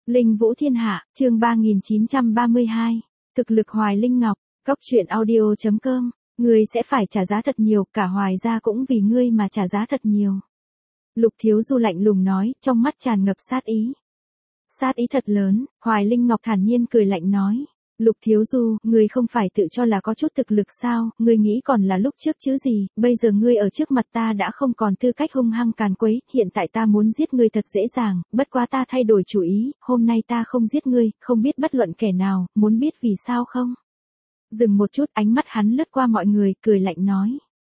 Linh Vũ Thiên Hạ, chương 3932. Thực lực Hoài Linh Ngọc, Cóc truyện audio.com. Ngươi sẽ phải trả giá thật nhiều, cả Hoài gia cũng vì ngươi mà trả giá thật nhiều. Lục Thiếu Du lạnh lùng nói, trong mắt tràn ngập sát ý. Sát ý thật lớn, Hoài Linh Ngọc thản nhiên cười lạnh nói. Lục Thiếu Du, ngươi không phải tự cho là có chút thực lực sao, ngươi nghĩ còn là lúc trước chứ gì, bây giờ ngươi ở trước mặt ta đã không còn tư cách hung hăng càn quấy, hiện tại ta muốn giết ngươi thật dễ dàng, bất quá ta thay đổi chủ ý, hôm nay ta không giết ngươi, không biết bất luận kẻ nào, muốn biết vì sao không? Dừng một chút, ánh mắt hắn lướt qua mọi người, cười lạnh nói.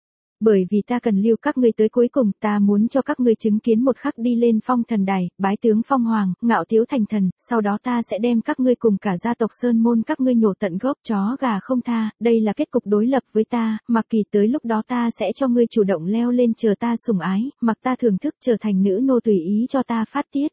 Bởi vì ta cần lưu các ngươi tới cuối cùng, ta muốn cho các ngươi chứng kiến một khắc đi lên phong thần đài, bái tướng phong hoàng, ngạo tiếu thành thần, sau đó ta sẽ đem các ngươi cùng cả gia tộc Sơn Môn các ngươi nhổ tận gốc, chó gà không tha, đây là kết cục đối lập với ta, mặc kỳ tới lúc đó ta sẽ cho ngươi chủ động leo lên chờ ta sủng ái, mặc ta thưởng thức trở thành nữ nô tùy ý cho ta phát tiết.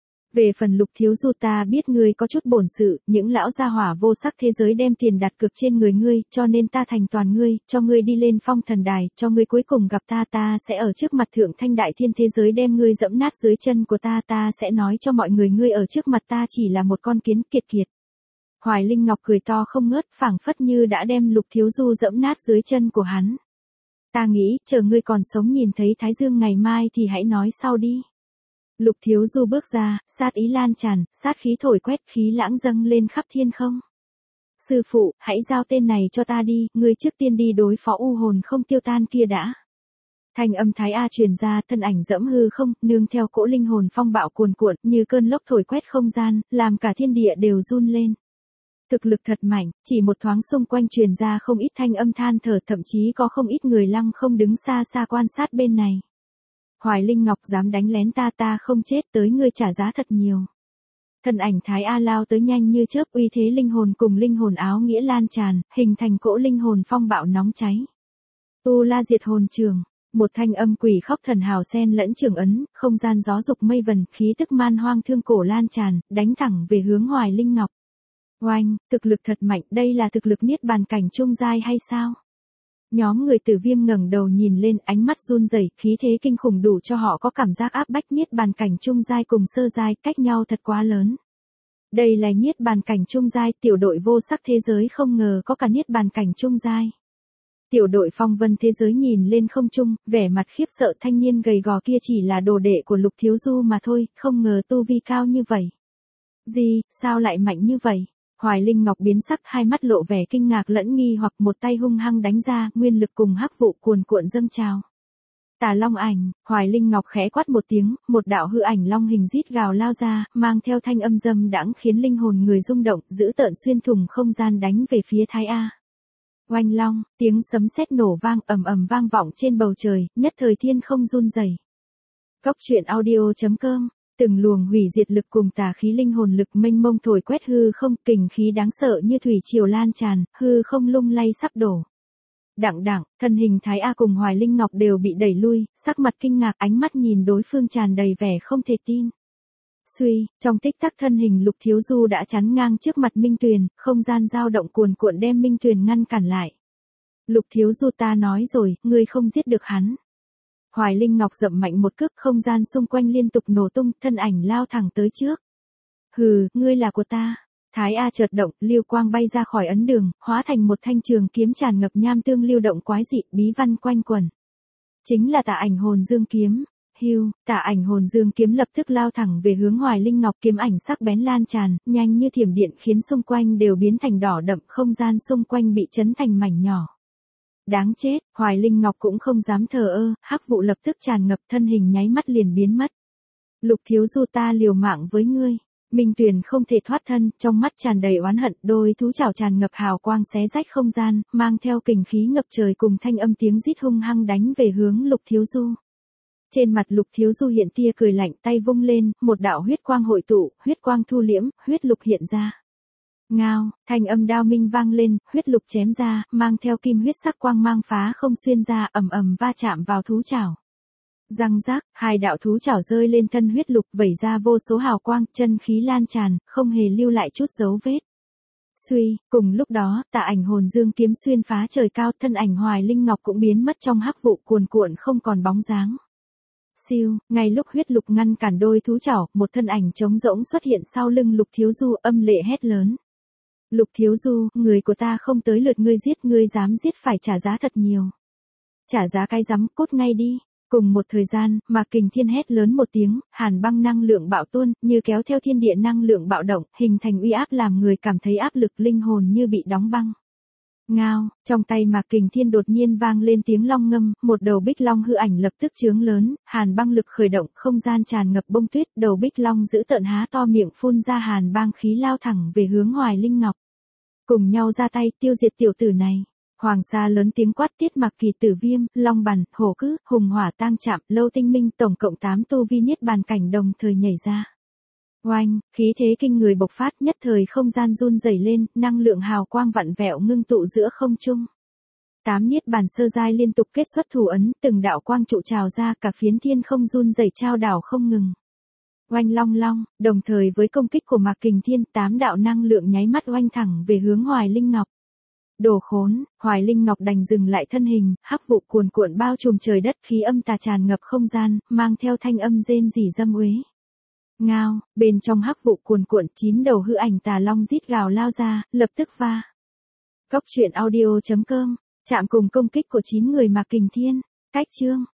Về phần Lục Thiếu Du, ta biết ngươi có chút bổn sự, những lão gia hỏa vô sắc thế giới đem tiền đặt cược trên người ngươi, cho nên ta thành toàn ngươi, cho ngươi đi lên phong thần đài, cho ngươi cuối cùng gặp ta, ta sẽ ở trước mặt thượng thanh đại thiên thế giới đem ngươi dẫm nát dưới chân của ta, ta sẽ nói cho mọi người ngươi ở trước mặt ta chỉ là một con kiến kiệt kiệt. Hoài Linh Ngọc cười to không ngớt, phảng phất như đã đem Lục Thiếu Du dẫm nát dưới chân của hắn. Ta nghĩ, chờ ngươi còn sống nhìn thấy Thái Dương ngày mai thì hãy nói sau đi. Lục Thiếu Du bước ra, sát ý lan tràn, sát khí thổi quét, khí lãng dâng lên khắp thiên không. Sư phụ, hãy giao tên này cho ta đi, ngươi trước tiên đi đối phó u hồn không tiêu tan kia đã. Thanh âm Thái A truyền ra, thân ảnh dẫm hư không, nương theo cỗ linh hồn phong bạo cuồn cuộn, như cơn lốc thổi quét không gian, làm cả thiên địa đều run lên. Thực lực thật mạnh, chỉ một thoáng xung quanh truyền ra không ít thanh âm than thở, thậm chí có không ít người lăng không đứng xa xa quan sát bên này. Hoài Linh Ngọc dám đánh lén ta, ta không chết, tới ngươi trả giá thật nhiều. Thân ảnh Thái A lao tới nhanh như chớp, uy thế linh hồn cùng linh hồn áo nghĩa lan tràn, hình thành cỗ linh hồn phong bạo nóng cháy. Tu La Diệt Hồn Trường, một thanh âm quỷ khóc thần hào xen lẫn trường ấn, không gian gió dục mây vần, khí tức man hoang thương cổ lan tràn, đánh thẳng về hướng Hoài Linh Ngọc. Oanh, thực lực thật mạnh, đây là thực lực niết bàn cảnh trung giai hay sao? Nhóm người Tử Viêm ngẩng đầu nhìn lên, ánh mắt run rẩy, khí thế kinh khủng đủ cho họ có cảm giác áp bách. Niết bàn cảnh trung giai cùng sơ giai cách nhau thật quá lớn. Đây là niết bàn cảnh trung giai, tiểu đội vô sắc thế giới không ngờ có cả niết bàn cảnh trung giai. Tiểu đội phong vân thế giới nhìn lên không trung, vẻ mặt khiếp sợ, thanh niên gầy gò kia chỉ là đồ đệ của Lục Thiếu Du mà thôi, không ngờ tu vi cao như vậy. Gì, sao lại mạnh như vậy? Hoài Linh Ngọc biến sắc, hai mắt lộ vẻ kinh ngạc lẫn nghi hoặc, một tay hung hăng đánh ra, nguyên lực cùng hắc vụ cuồn cuộn dâng trào. Tà Long ảnh, Hoài Linh Ngọc khẽ quát một tiếng, một đạo hư ảnh long hình rít gào lao ra, mang theo thanh âm dâm đãng khiến linh hồn người rung động, dữ tợn xuyên thủng không gian đánh về phía Thái A. Oanh long, tiếng sấm sét nổ vang ầm ầm vang vọng trên bầu trời, nhất thời thiên không run rẩy. Cóc truyện audio.com. Từng luồng hủy diệt lực cùng tà khí linh hồn lực mênh mông thổi quét hư không, kình khí đáng sợ như thủy triều lan tràn, hư không lung lay sắp đổ. Đặng đặng, thân hình Thái A cùng Hoài Linh Ngọc đều bị đẩy lui, sắc mặt kinh ngạc, ánh mắt nhìn đối phương tràn đầy vẻ không thể tin. Suy, trong tích tắc thân hình Lục Thiếu Du đã chắn ngang trước mặt Minh Tuyền, không gian dao động cuồn cuộn đem Minh Tuyền ngăn cản lại. Lục Thiếu Du, ta nói rồi, ngươi không giết được hắn. Hoài Linh Ngọc dậm mạnh một cước, không gian xung quanh liên tục nổ tung, thân ảnh lao thẳng tới trước. Hừ, ngươi là của ta. Thái A chợt động, lưu quang bay ra khỏi ấn đường, hóa thành một thanh trường kiếm tràn ngập nham tương lưu động quái dị, bí văn quanh quẩn. Chính là Tà Ảnh Hồn Dương kiếm. Hưu, Tà Ảnh Hồn Dương kiếm lập tức lao thẳng về hướng Hoài Linh Ngọc, kiếm ảnh sắc bén lan tràn, nhanh như thiểm điện khiến xung quanh đều biến thành đỏ đậm, không gian xung quanh bị chấn thành mảnh nhỏ. Đáng chết, Hoài Linh Ngọc cũng không dám thờ ơ, hắc vụ lập tức tràn ngập, thân hình nháy mắt liền biến mất. Lục Thiếu Du, ta liều mạng với ngươi. Minh Tuyền không thể thoát thân, trong mắt tràn đầy oán hận, đôi thú chảo tràn ngập hào quang xé rách không gian, mang theo kình khí ngập trời cùng thanh âm tiếng rít hung hăng đánh về hướng Lục Thiếu Du. Trên mặt Lục Thiếu Du hiện tia cười lạnh, tay vung lên, một đạo huyết quang hội tụ, huyết quang thu liễm, huyết lục hiện ra. Ngao, thanh âm đao minh vang lên, huyết lục chém ra, mang theo kim huyết sắc quang mang phá không xuyên ra, ầm ầm va chạm vào thú chảo. Răng rác, hai đạo thú chảo rơi lên thân huyết lục, vẩy ra vô số hào quang, chân khí lan tràn, không hề lưu lại chút dấu vết. Suy, cùng lúc đó, Tà Ảnh Hồn Dương kiếm xuyên phá trời cao, thân ảnh Hoài Linh Ngọc cũng biến mất trong hắc vụ cuồn cuộn không còn bóng dáng. Siêu, ngay lúc huyết lục ngăn cản đôi thú chảo, một thân ảnh trống rỗng xuất hiện sau lưng Lục Thiếu Du, âm lệ hét lớn. Lục Thiếu Du, người của ta không tới lượt ngươi giết, ngươi dám giết phải trả giá thật nhiều. Trả giá cái rắm, cút ngay đi. Cùng một thời gian, Mạc Kình Thiên hét lớn một tiếng, hàn băng năng lượng bạo tuôn, như kéo theo thiên địa năng lượng bạo động, hình thành uy áp làm người cảm thấy áp lực, linh hồn như bị đóng băng. Ngao, trong tay Mạc Kình Thiên đột nhiên vang lên tiếng long ngâm, một đầu bích long hư ảnh lập tức chướng lớn, hàn băng lực khởi động, không gian tràn ngập bông tuyết, đầu bích long giữ tợn há to miệng phun ra hàn băng khí lao thẳng về hướng Hoài Linh Ngọc. Cùng nhau ra tay tiêu diệt tiểu tử này. Hoàng Sa lớn tiếng quát, Tiết Mặc Kỳ, Tử Viêm, Long Bằn, Hổ Cứ, Hùng Hỏa Tang Trạm, Lâu Tinh Minh, tổng cộng 8 tu vi niết bàn cảnh đồng thời nhảy ra. Oanh, khí thế kinh người bộc phát, nhất thời không gian run rẩy lên, năng lượng hào quang vặn vẹo ngưng tụ giữa không trung. 8 niết bàn sơ giai liên tục kết xuất thủ ấn, từng đạo quang trụ trào ra, cả phiến thiên không run rẩy trao đảo không ngừng. Oanh long long, đồng thời với công kích của Mạc Kình Thiên, 8 đạo năng lượng nháy mắt oanh thẳng về hướng Hoài Linh Ngọc. Đồ khốn, Hoài Linh Ngọc đành dừng lại thân hình, hắc vụ cuồn cuộn bao trùm trời đất, khí âm tà tràn ngập không gian, mang theo thanh âm rên rỉ dâm uế. Ngao, bên trong hắc vụ cuồn cuộn, 9 đầu hư ảnh tà long rít gào lao ra, lập tức va. Cốc truyện audio.com, chạm cùng công kích của 9 người Mạc Kình Thiên, cách chương.